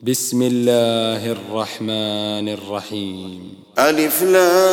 بسم الله الرحمن الرحيم. ألف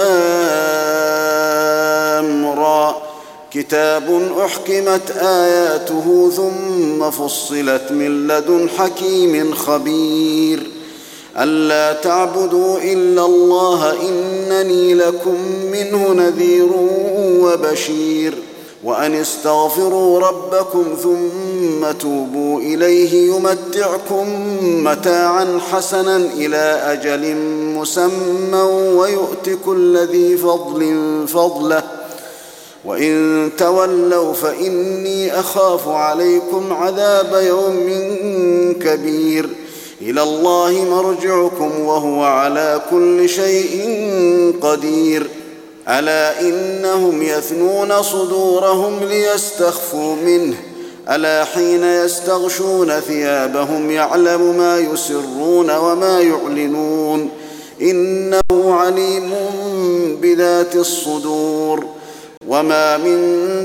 لام را كتاب أحكمت آياته ثم فصلت من لدن حكيم خبير ألا تعبدوا إلا الله إنني لكم منه نذير وبشير وأن استغفروا ربكم ثم توبوا إليه يمتعكم متاعا حسنا إلى أجل مسمى ويؤت كل ذي فضل فضله وإن تولوا فإني أخاف عليكم عذاب يوم كبير إلى الله مرجعكم وهو على كل شيء قدير ألا إنهم يثنون صدورهم ليستخفوا منه ألا حين يستغشون ثيابهم يعلم ما يسرون وما يعلنون إنه عليم بذات الصدور وما من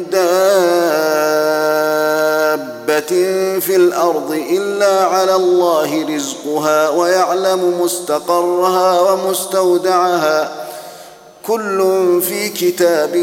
دابة في الأرض إلا على الله رزقها ويعلم مستقرها ومستودعها كل في كتاب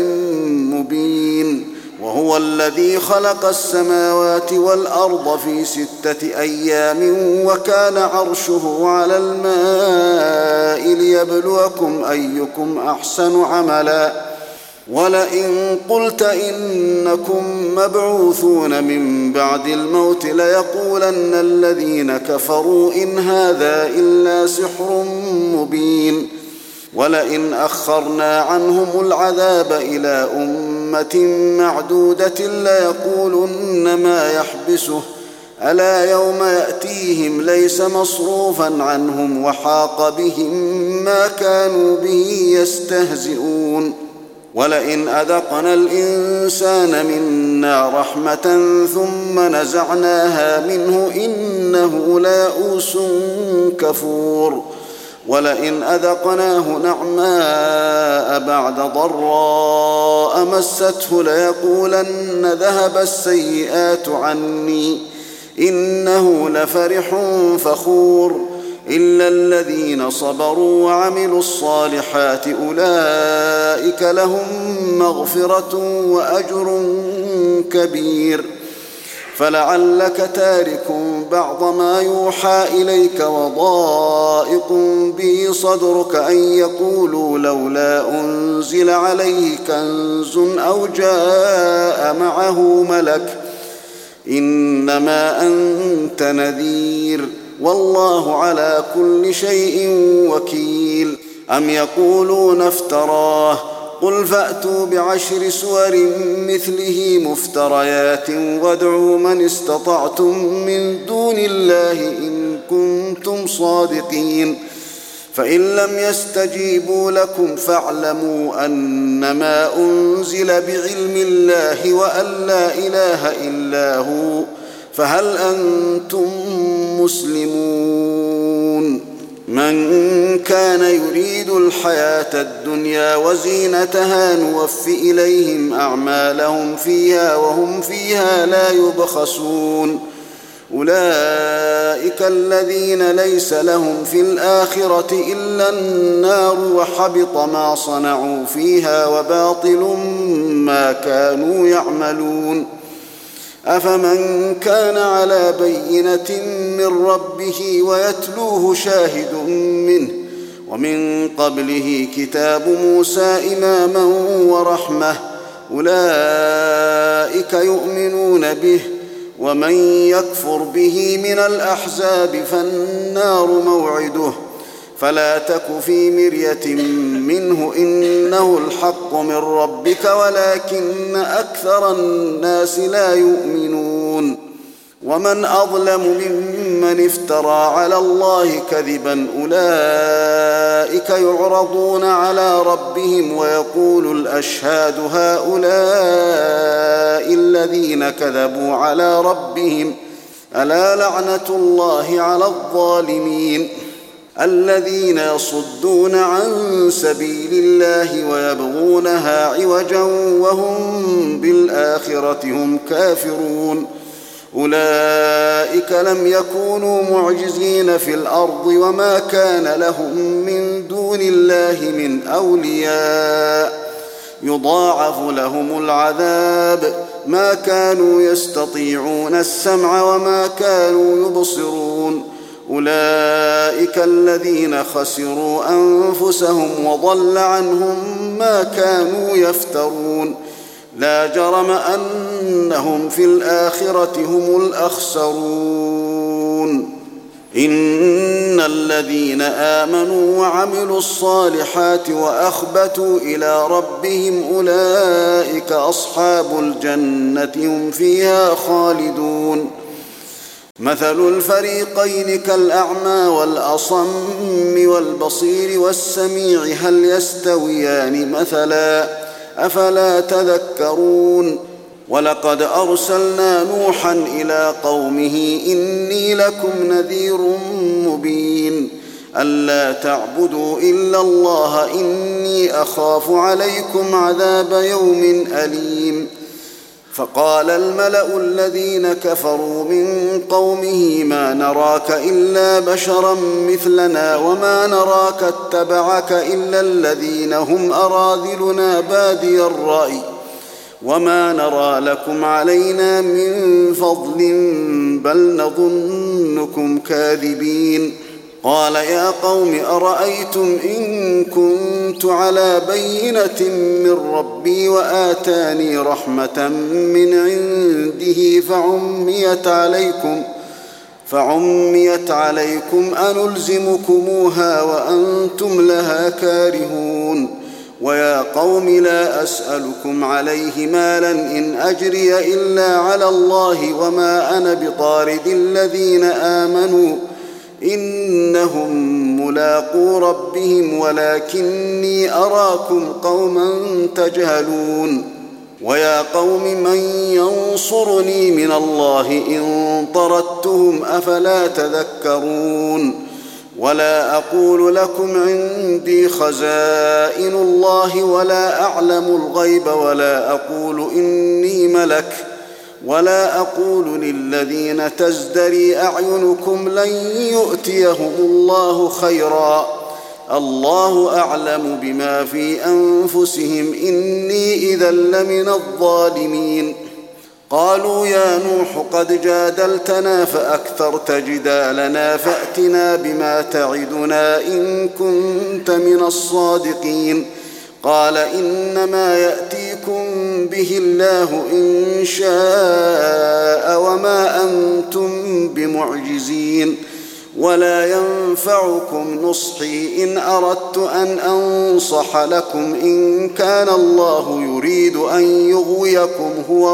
مبين وهو الذي خلق السماوات والأرض في 6 أيام وكان عرشه على الماء ليبلوكم أيكم أحسن عملا ولئن قلت إنكم مبعوثون من بعد الموت ليقولن الذين كفروا إن هذا إلا سحر مبين ولئن أخرنا عنهم العذاب إلى أمة معدودة ليقولن ما يحبسه ألا يوم يأتيهم ليس مصروفا عنهم وحاق بهم ما كانوا به يستهزئون ولئن أذقنا الإنسان منا رحمة ثم نزعناها منه إنه ليئوس كفور ولئن أذقناه نعماء بعد ضراء مسته ليقولن ذهب السيئات عني إنه لفرح فخور إلا الذين صبروا وعملوا الصالحات أولئك لهم مغفرة وأجر كبير فلعلك تارك بعض ما يوحى إليك وضائق به صدرك أن يقولوا لولا أنزل عليه كنز أو جاء معه ملك إنما أنت نذير والله على كل شيء وكيل أم يقولون افتراه قل فأتوا ب10 سور مثله مفتريات وادعوا من استطعتم من دون الله إن كنتم صادقين فإن لم يستجيبوا لكم فاعلموا أنما أنزل بعلم الله وأن لا إله إلا هو فهل أنتم مسلمون من كان يريد الحياة الدنيا وزينتها نوف إليهم أعمالهم فيها وهم فيها لا يبخسون أولئك الذين ليس لهم في الآخرة إلا النار وحبط ما صنعوا فيها وباطل ما كانوا يعملون أفمن كان على بينة من ربه ويتلوه شاهد منه ومن قبله كتاب موسى إماما ورحمة أولئك يؤمنون به ومن يكفر به من الأحزاب فالنار موعده فلا تك في مرية منه إنه الحق من ربك ولكن أكثر الناس لا يؤمنون ومن أظلم ممن افترى على الله كذبا أولئك يعرضون على ربهم ويقول الأشهاد هؤلاء الذين كذبوا على ربهم ألا لعنة الله على الظالمين الذين يصدون عن سبيل الله ويبغونها عوجا وهم بالآخرة هم كافرون أولئك لم يكونوا معجزين في الأرض وما كان لهم من دون الله من أولياء يضاعف لهم العذاب ما كانوا يستطيعون السمع وما كانوا يبصرون أولئك الذين خسروا أنفسهم وضل عنهم ما كانوا يفترون لا جرم أنهم في الآخرة هم الأخسرون إن الذين آمنوا وعملوا الصالحات وأخبتوا إلى ربهم أولئك أصحاب الجنة هم فيها خالدون مثل الفريقين كالأعمى والأصم والبصير والسميع هل يستويان مثلا أفلا تذكرون ولقد أرسلنا نوحا إلى قومه إني لكم نذير مبين ألا تعبدوا إلا الله إني أخاف عليكم عذاب يوم أليم فقال الملأ الذين كفروا من قومه ما نراك إلا بشرا مثلنا وما نراك اتبعك إلا الذين هم أراذلنا بادي الرأي وما نرى لكم علينا من فضل بل نظنكم كاذبين قال يا قوم أرأيتم إن كنت على بينة من ربي وآتاني رحمة من عنده فعميت عليكم أنلزمكموها وأنتم لها كارهون ويا قوم لا أسألكم عليه مالا إن أجري إلا على الله وما أنا بطارد الذين آمنوا إنهم ملاقو ربهم ولكني أراكم قوما تجهلون ويا قوم من ينصرني من الله إن طردتهم أفلا تذكرون ولا أقول لكم عندي خزائن الله ولا أعلم الغيب ولا أقول إني ملك ولا أقول للذين تزدري أعينكم لن يؤتيهم الله خيرا الله أعلم بما في أنفسهم إني إذا لمن الظالمين قالوا يا نوح قد جادلتنا فأكثرت جدالنا فأتنا بما تعدنا إن كنت من الصادقين قال إنما يأتيكم به الله إن شاء وما أنتم بمعجزين ولا ينفعكم نصحي إن أردت أن أنصح لكم إن كان الله يريد أن يغويكم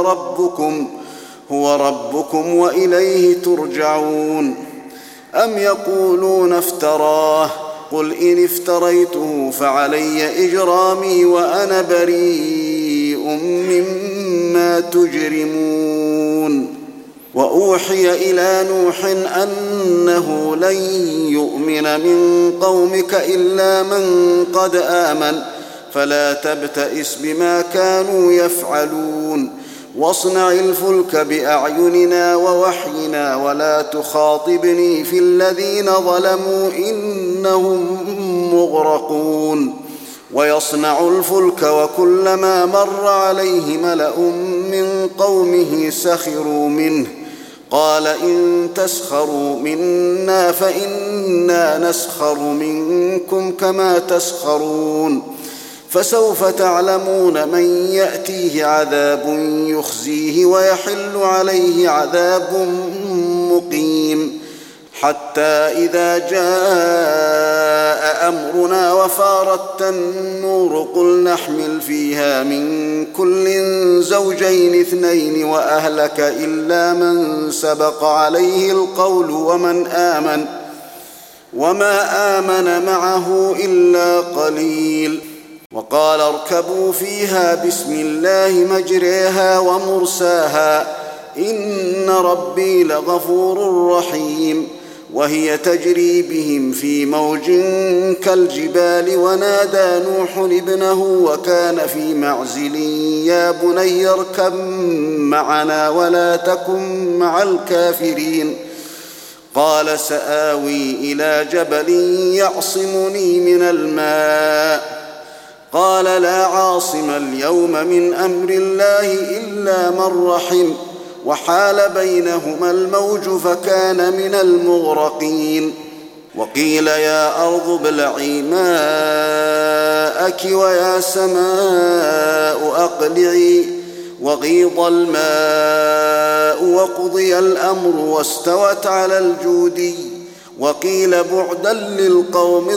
هو ربكم وإليه ترجعون أم يقولون افتراه قل إن افتريته فعلي إجرامي وأنا بريء مما تجرمون وأوحي إلى نوح أنه لن يؤمن من قومك إلا من قد آمن فلا تبتئس بما كانوا يفعلون واصنع الفلك بأعيننا ووحينا ولا تخاطبني في الذين ظلموا إنهم مغرقون ويصنع الفلك وكلما مر عليه ملأ من قومه سخروا منه قال إن تسخروا منا فإنا نسخر منكم كما تسخرون فسوف تعلمون من يأتيه عذاب يخزيه ويحل عليه عذاب مقيم حتى إذا جاء أمرنا وفارت النور قل نحمل فيها من كل زوجين اثنين وأهلك إلا من سبق عليه القول وما آمن معه إلا قليل وقال اركبوا فيها بسم الله مجريها ومرساها إن ربي لغفور رحيم وهي تجري بهم في موج كالجبال ونادى نوح ابنه وكان في معزل يا بني اركب معنا ولا تكن مع الكافرين قال سآوي إلى جبل يعصمني من الماء قال لا عاصم اليوم من أمر الله إلا من رحم وحال بينهما الموج فكان من المغرقين وقيل يا أرض ابلعي ماءك ويا سماء أقلعي وغيض الماء وقضي الأمر واستوت على الجودي وقيل بعدا للقوم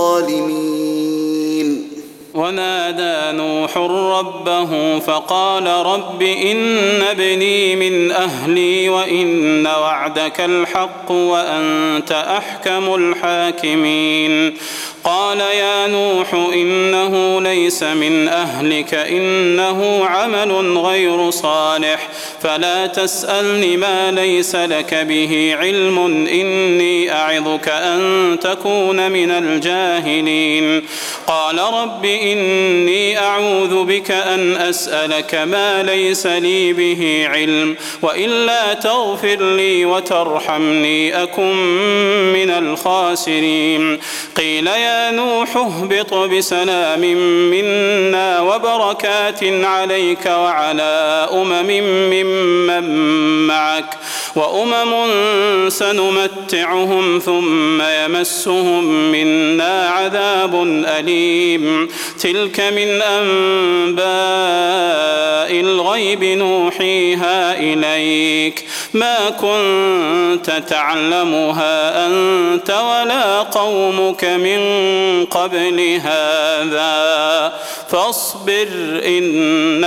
الظالمين. ونادى نوح ربه فقال رب إن ابني من أهلي وإن وعدك الحق وأنت أحكم الحاكمين قال يا نوح إنه ليس من أهلك إنه عمل غير صالح فلا تسألني ما ليس لك به علم إني أعظك أن تكون من الجاهلين قال رب إني أعوذ بك أن أسألك ما ليس لي به علم وإلا تغفر لي وترحمني أكن من الخاسرين قيل يا نوح اهبط بسلام منا وبركات عليك وعلى ممن معك وأمم سنمتعهم ثم يمسهم منا عذاب أليم تلك من أنباء الغيب نوحيها إليك ما كنت تعلمها أنت ولا قومك من قبل هذا فاصبر إن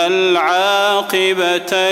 العاقبة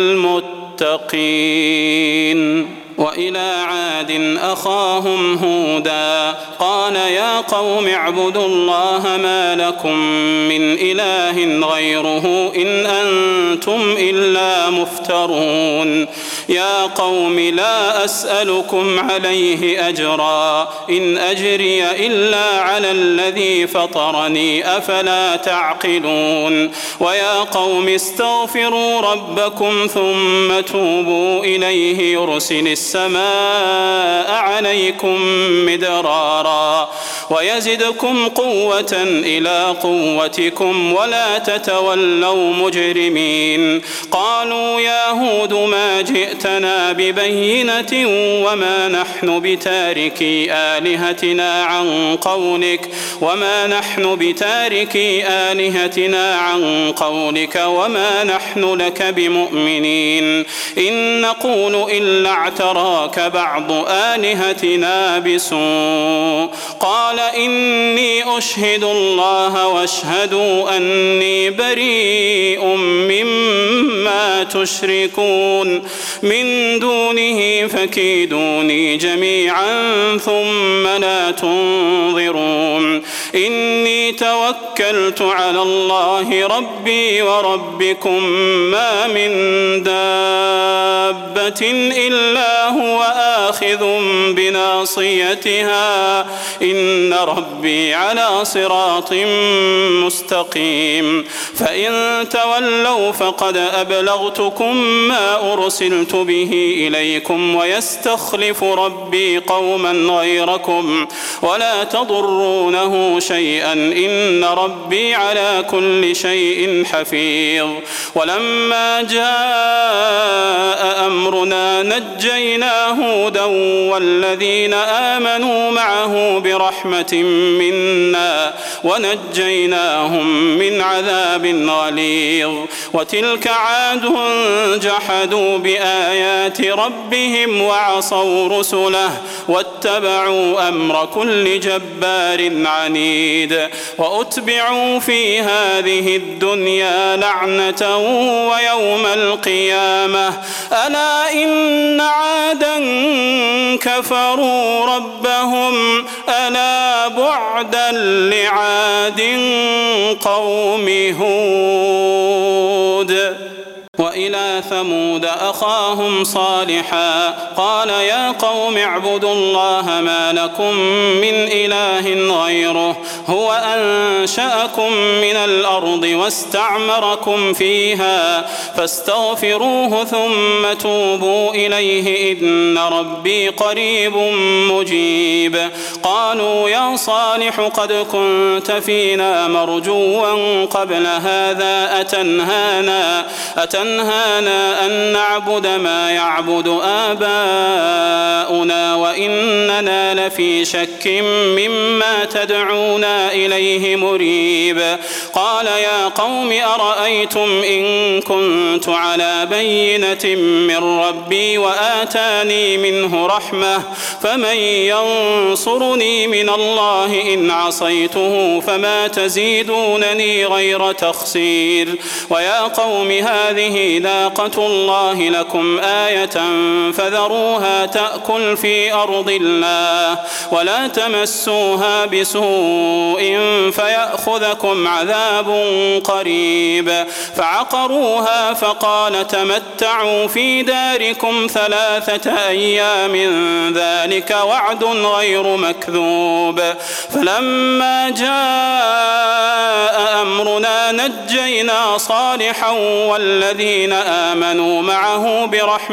للمتقين. وإلى عاد أخاهم هودا قال يا قوم اعبدوا الله ما لكم من إله غيره إن أنتم إلا مفترون يا قوم لا أسألكم عليه أجرا إن أجري إلا على الذي فطرني أفلا تعقلون ويا قوم استغفروا ربكم ثم توبوا إليه يرسل السماء عليكم مدرارا ويزدكم قوة إلى قوتكم ولا تتولوا مجرمين قالوا يا هود ما جئتنا ببينة وما نحن بتاركي آلهتنا عن قولك وما نحن لك بمؤمنين إن نقول إلا اعتراك بعض آلهتنا بسوء قال إني أشهد الله واشهدوا أني بريء مما تشركون من دونه فكيدوني جميعا ثم لا تنظرون إني توكلت على الله ربي وربكم ما من دابة إلا هو آخذ بناصيتها إن ربي على صراط مستقيم فإن تولوا فقد أبلغتكم ما أرسلت به إليكم ويستخلف ربي قوما غيركم ولا تضرونه شيئا إن ربي على كل شيء حفيظ ولما جاء أمرنا نجينا هودا والذين آمنوا معه برحمة منا ونجيناهم من عذاب غليظ وتلك عاد جحدوا بآيات ربهم وعصوا رسله واتبعوا أمر كل جبار عنيد وأتبعوا في هذه الدنيا لعنة ويوم القيامة ألا إن عادا كفروا ربهم ألا بعدا لعاد قوم هود. وإلى ثمود ثمود أخاهم صالحا قال يا قوم اعبدوا الله ما لكم من إله غيره هو أنشأكم من الأرض واستعمركم فيها فاستغفروه ثم توبوا إليه إن ربي قريب مجيب قالوا يا صالح قد كنت فينا مرجوا قبل هذا أتنهانا أن نعبد ما يعبد آباؤنا وإننا لفي شك مما تدعونا إليه مريب قال يا قوم أرأيتم إن كنت على بينة من ربي وآتاني منه رحمة فمن ينصرني من الله إن عصيته فما تزيدونني غير تخسير ويا قوم هذه ناقة الله لكم آية فذروها تأكل في أرض الله ولا تمسوها بسوء فيأخذكم عذاب قريب فعقروها فقال تمتعوا في داركم 3 أيام ذلك وعد غير مكذوب فلما جاء أمرنا نجينا صالحا والذين آمنوا معه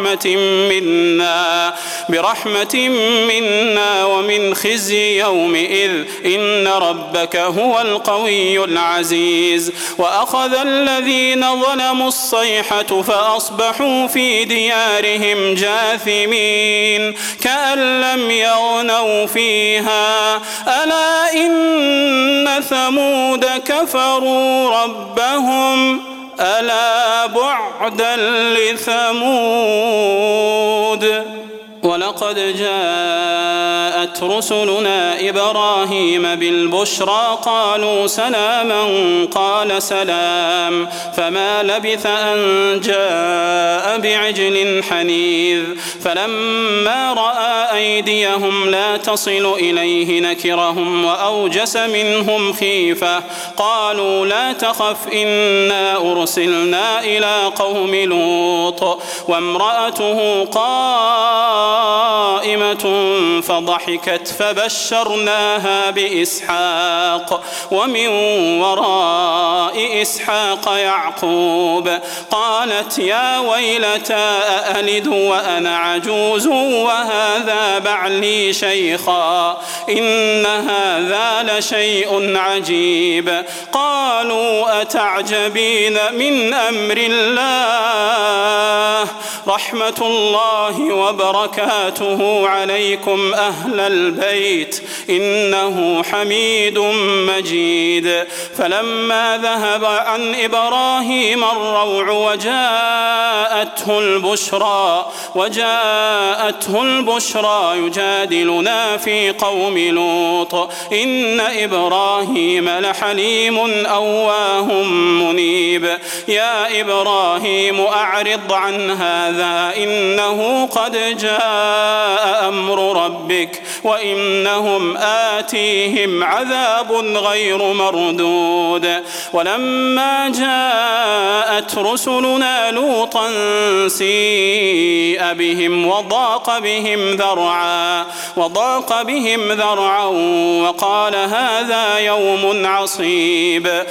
برحمة منا ومن خزي يومئذ إن ربك هو القوي العزيز وأخذ الذين ظلموا الصيحة فأصبحوا في ديارهم جاثمين كأن لم يغنوا فيها ألا إن ثمود كفروا ربهم ألا بعدا لثمود ولقد جاءت رسلنا إبراهيم بالبشرى قالوا سلاما قال سلام فما لبث أن جاء بعجل حنيذ فلما رأى أيديهم لا تصل إليه نكرهم وأوجس منهم خيفة قالوا لا تخف إنا أرسلنا إلى قوم لوط وامرأته قائمة فضحكت فبشرناها بإسحاق ومن وراء إسحاق يعقوب قالت يا ويلتى أألد وأنا عجوز وهذا بعلي شيخا إن هذا لشيء عجيب قالوا أتعجبين من أمر الله رحمة الله وبركاته عليكم أهل البيت إنه حميد مجيد فلما ذهب عن إبراهيم الروع وجاءته البشرى يجادلنا في قوم لوط إن إبراهيم لحليم أواه منيب يا إبراهيم أعرض عن هذا إنه قد جاء أمر ربك وإنهم آتيهم عذاب غير مردود ولما جاءت رسلنا لوطا سيء بهم وضاق بهم ذرعا وقال هذا يوم عصيب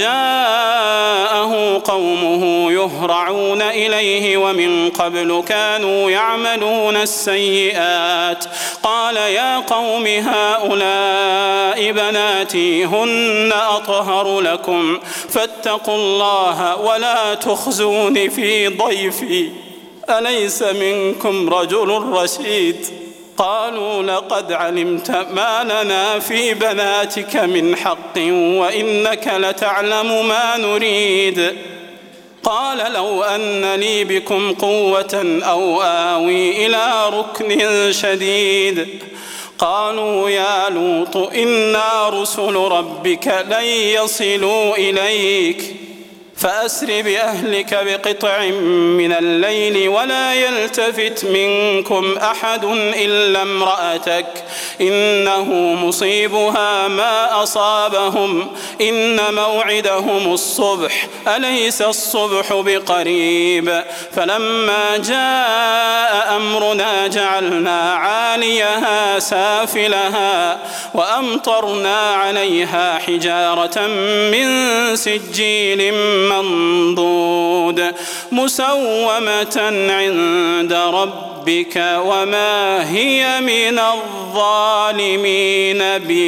وجاءه قومه يهرعون إليه ومن قبل كانوا يعملون السيئات قال يا قوم هؤلاء بناتي هن أطهر لكم فاتقوا الله ولا تخزون في ضيفي أليس منكم رجل رشيد قالوا لقد علمت ما لنا في بناتك من حق وإنك لتعلم ما نريد قال لو أن لي بكم قوة أو آوي إلى ركن شديد قالوا يا لوط إنا رسل ربك لن يصلوا إليك فأسر بأهلك بقطع من الليل ولا يلتفت منكم أحد إلا امرأتك إنه مصيبها ما أصابهم إن موعدهم الصبح أليس الصبح بقريب فلما جاء أمرنا جعلنا عاليها سافلها وأمطرنا عليها حجارة من سجيل منضود مسومة عند ربك وما هي من الظالمين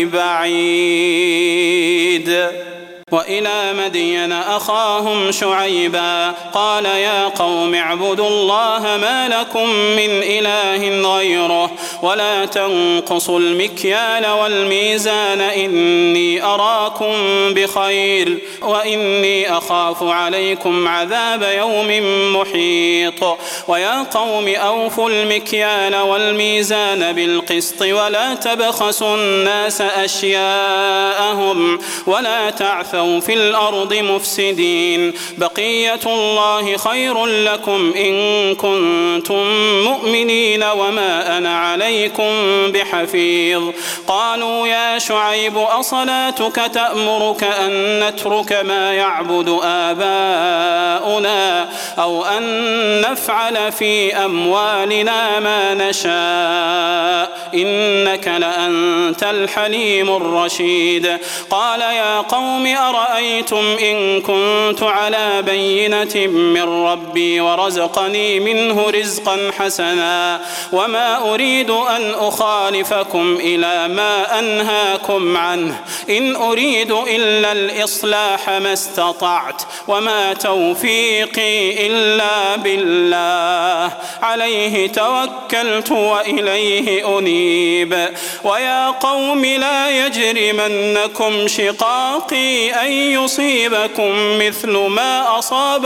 ببعيد. وإلى مدين أخاهم شعيبا قال يا قوم اعبدوا الله ما لكم من إله غيره ولا تنقصوا المكيال والميزان إني أراكم بخير وإني أخاف عليكم عذاب يوم محيط. ويا قوم أوفوا المكيال والميزان بالقسط ولا تبخسوا الناس أشياءهم ولا تعثوا في الأرض مفسدين بقية الله خير لكم إن كنتم مؤمنين وما أنا عليكم بحفيظ. قالوا يا شعيب أصلاتك تأمرك أن نترك ما يعبد آباؤنا أو أن نفعل في أموالنا ما نشاء إنك لأنت الحليم الرشيد. قال يا قوم أرأيتم إن كنت على بينة من ربي ورزقني منه رزقا حسنا وما أريد أن أخالفكم إلى ما أنهاكم عنه إن أريد إلا الإصلاح ما استطعت وما توفيقي إلا بالله عليه توكلت وإليه أنيب. ويا قوم لا يجرمنكم شقاقي أن يصيبكم مثل ما أصاب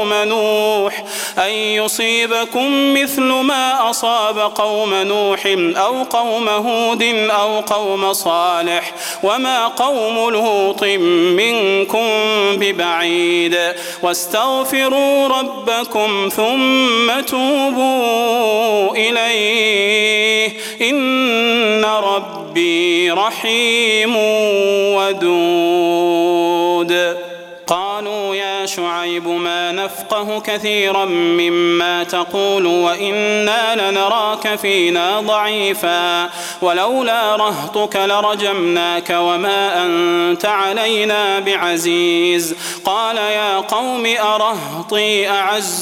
قوم نوح أو قوم هود أو قوم صالح وما قوم لوط منكم ببعيد. واستغفروا ربكم ثم توبوا إليه إن ربي رحيم ودود. قالوا يا شعيب ما نفقه كثيرا مما تقول وإنا لنراك فينا ضعيفا ولولا رهطك لرجمناك وما أنت علينا بعزيز. قال يا قوم أرهطي أعز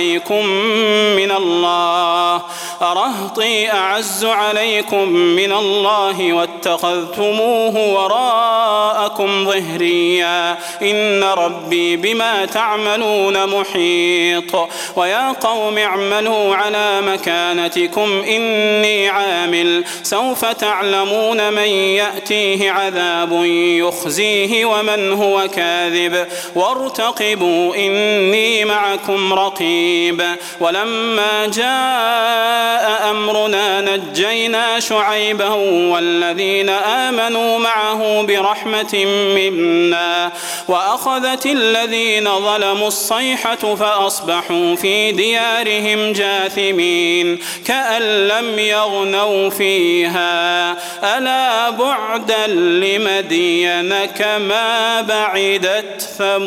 عليكم من الله واتخذتموه وراءكم ظهريا إن ربي بما تعملون محيط. ويا قوم اعملوا على مكانتكم إني عامل سوف تعلمون من يأتيه عذاب يخزيه ومن هو كاذب وارتقبوا إني معكم رقيب. ولما جاء أمرنا نجينا شعيبا والذين آمنوا معه برحمة منا وأخذت الذين ظلموا الصيحة فأصبحوا في ديارهم جاثمين كأن لم يغنوا فيها ألا بعدا لمدين كما بعدت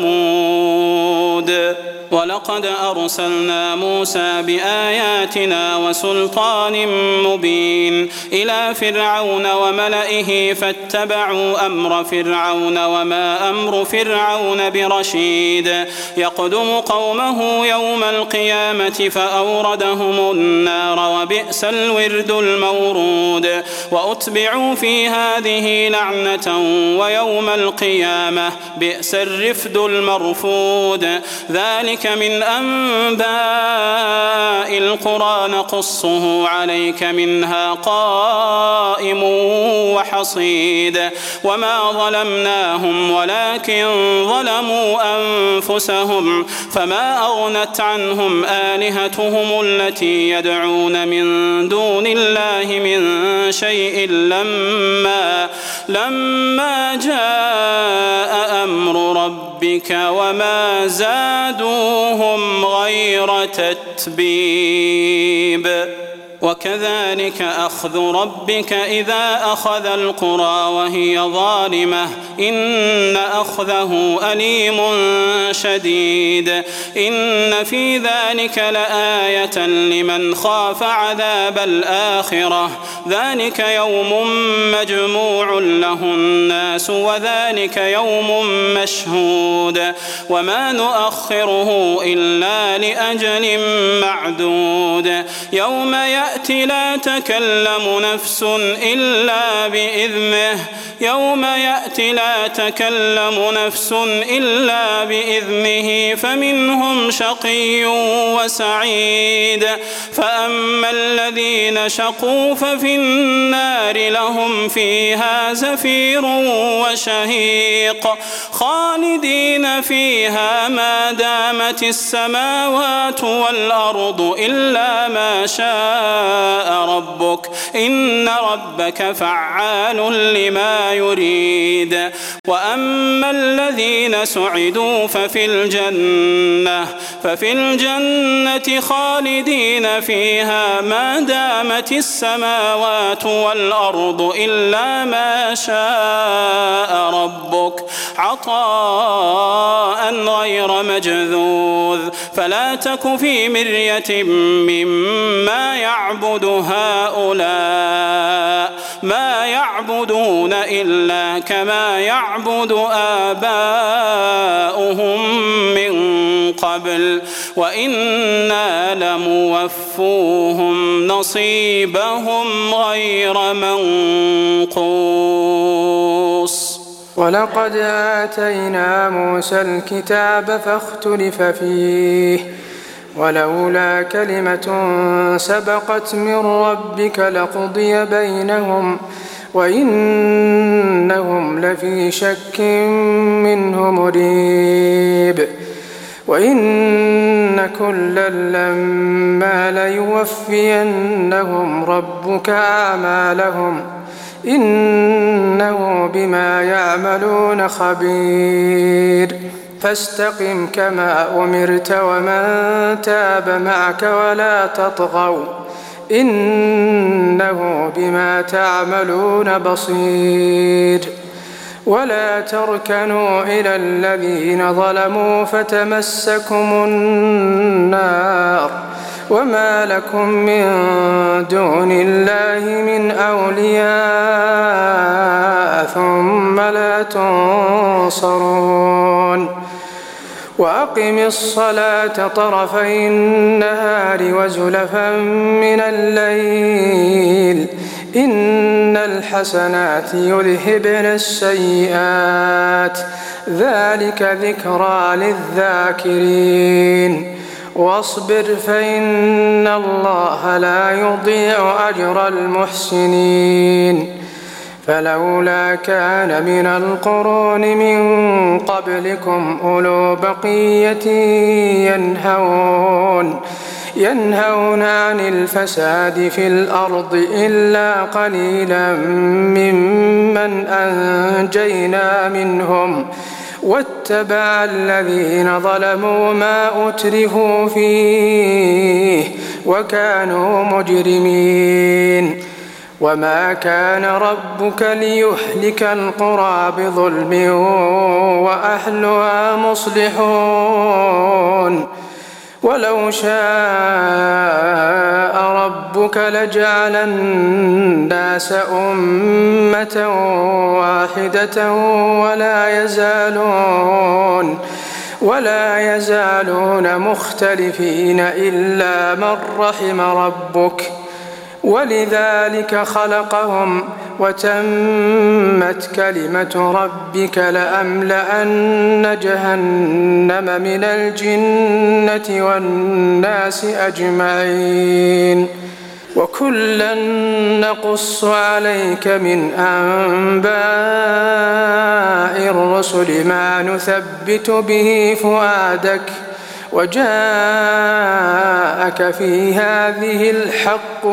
ثمود. ولقد أرسلنا موسى بآياتنا وسلطان مبين إلى فرعون وملئه فاتبعوا أمر فرعون وما أمر فرعون برشيد يقدم قومه يوم القيامة فأوردهم النار وبئس الورد المورود. وأتبعوا في هذه لعنة ويوم القيامة بئس الرفد المرفود. ذلك من أنباء القرى نقصه عليك منها قائم وحصيد. وما ظلمناهم ولكن ظلموا أنفسهم فما أغنت عنهم آلهتهم التي يدعون من دون الله من شيء لما جاء أمر ربك وما زادوهم غير تتبيب. وكذلك أخذ ربك إذا أخذ القرى وهي ظالمة إن أخذه أليم شديد إن في ذلك لآية لمن خاف عذاب الآخرة ذلك يوم مجموع له الناس وذلك يوم مشهود وما نؤخره إلا لأجل معدود يوم يأتي لا تكلم نفس إلا بإذنه فمنهم شقي وسعيد فأما الذين شقوا ففي النار لهم فيها زفير وشهيق خالدين فيها ما دامت السماوات والأرض إلا ما شاء ربك إن ربك فعال لما يريد وأما الذين سعدوا ففي الجنة خالدين فيها ما دامت السماوات والأرض إلا ما شاء ربك عطاء غير مجذوذ فلا تك في مرية مما يعبد هؤلاء ما يعبدون إلا كما يعبد آباؤهم من قبل وإنا لموفوهم نصيبهم غير منقوص ولقد آتينا موسى الكتاب فاختلف فيه ولولا كلمة سبقت من ربك لقضي بينهم وإنهم لفي شك منه مريب وإن كلا لما ليوفينهم ربك أعمالهم إنه بما يعملون خبير فاستقم كما أمرت ومن تاب معك ولا تطغوا إنه بما تعملون بصير ولا تركنوا إلى الذين ظلموا فتمسكم النار وما لكم من دون الله من أولياء ثم لا تنصرون وأقم الصلاة طرفي النهار وزلفا من الليل إن الحسنات يذهبن السيئات ذلك ذكرى للذاكرين واصبر فإن الله لا يضيع أجر المحسنين فلولا كان من القرون من قبلكم أولو بقية ينهون عن الفساد في الأرض إلا قليلا ممن أنجينا منهم واتبع الذين ظلموا ما أترفوا فيه وكانوا مجرمين وما كان ربك ليهلك القرى بظلم وأهلها مصلحون ولو شاء ربك لجعل الناس أمة واحدة ولا يزالون مختلفين إلا من رحم ربك ولذلك خلقهم وتمت كلمة ربك لأملأن جهنم من الجنة والناس أجمعين وكلا نقص عليك من أنباء الرسل ما نثبت به فؤادك وجاءك في هذه الحق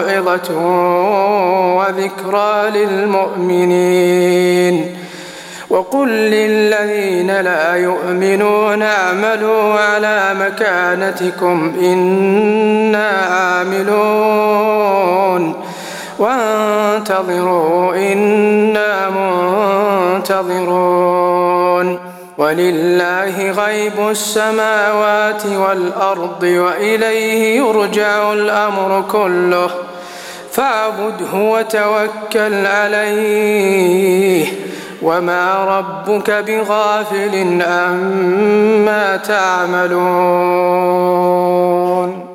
وموعظة وذكرى للمؤمنين وقل للذين لا يؤمنون اعملوا على مكانتكم إنا عاملون وانتظروا إنا منتظرون ولله غيب السماوات والأرض وإليه يرجع الأمر كله فاعبده وتوكل عليه وما ربك بغافل عما تعملون.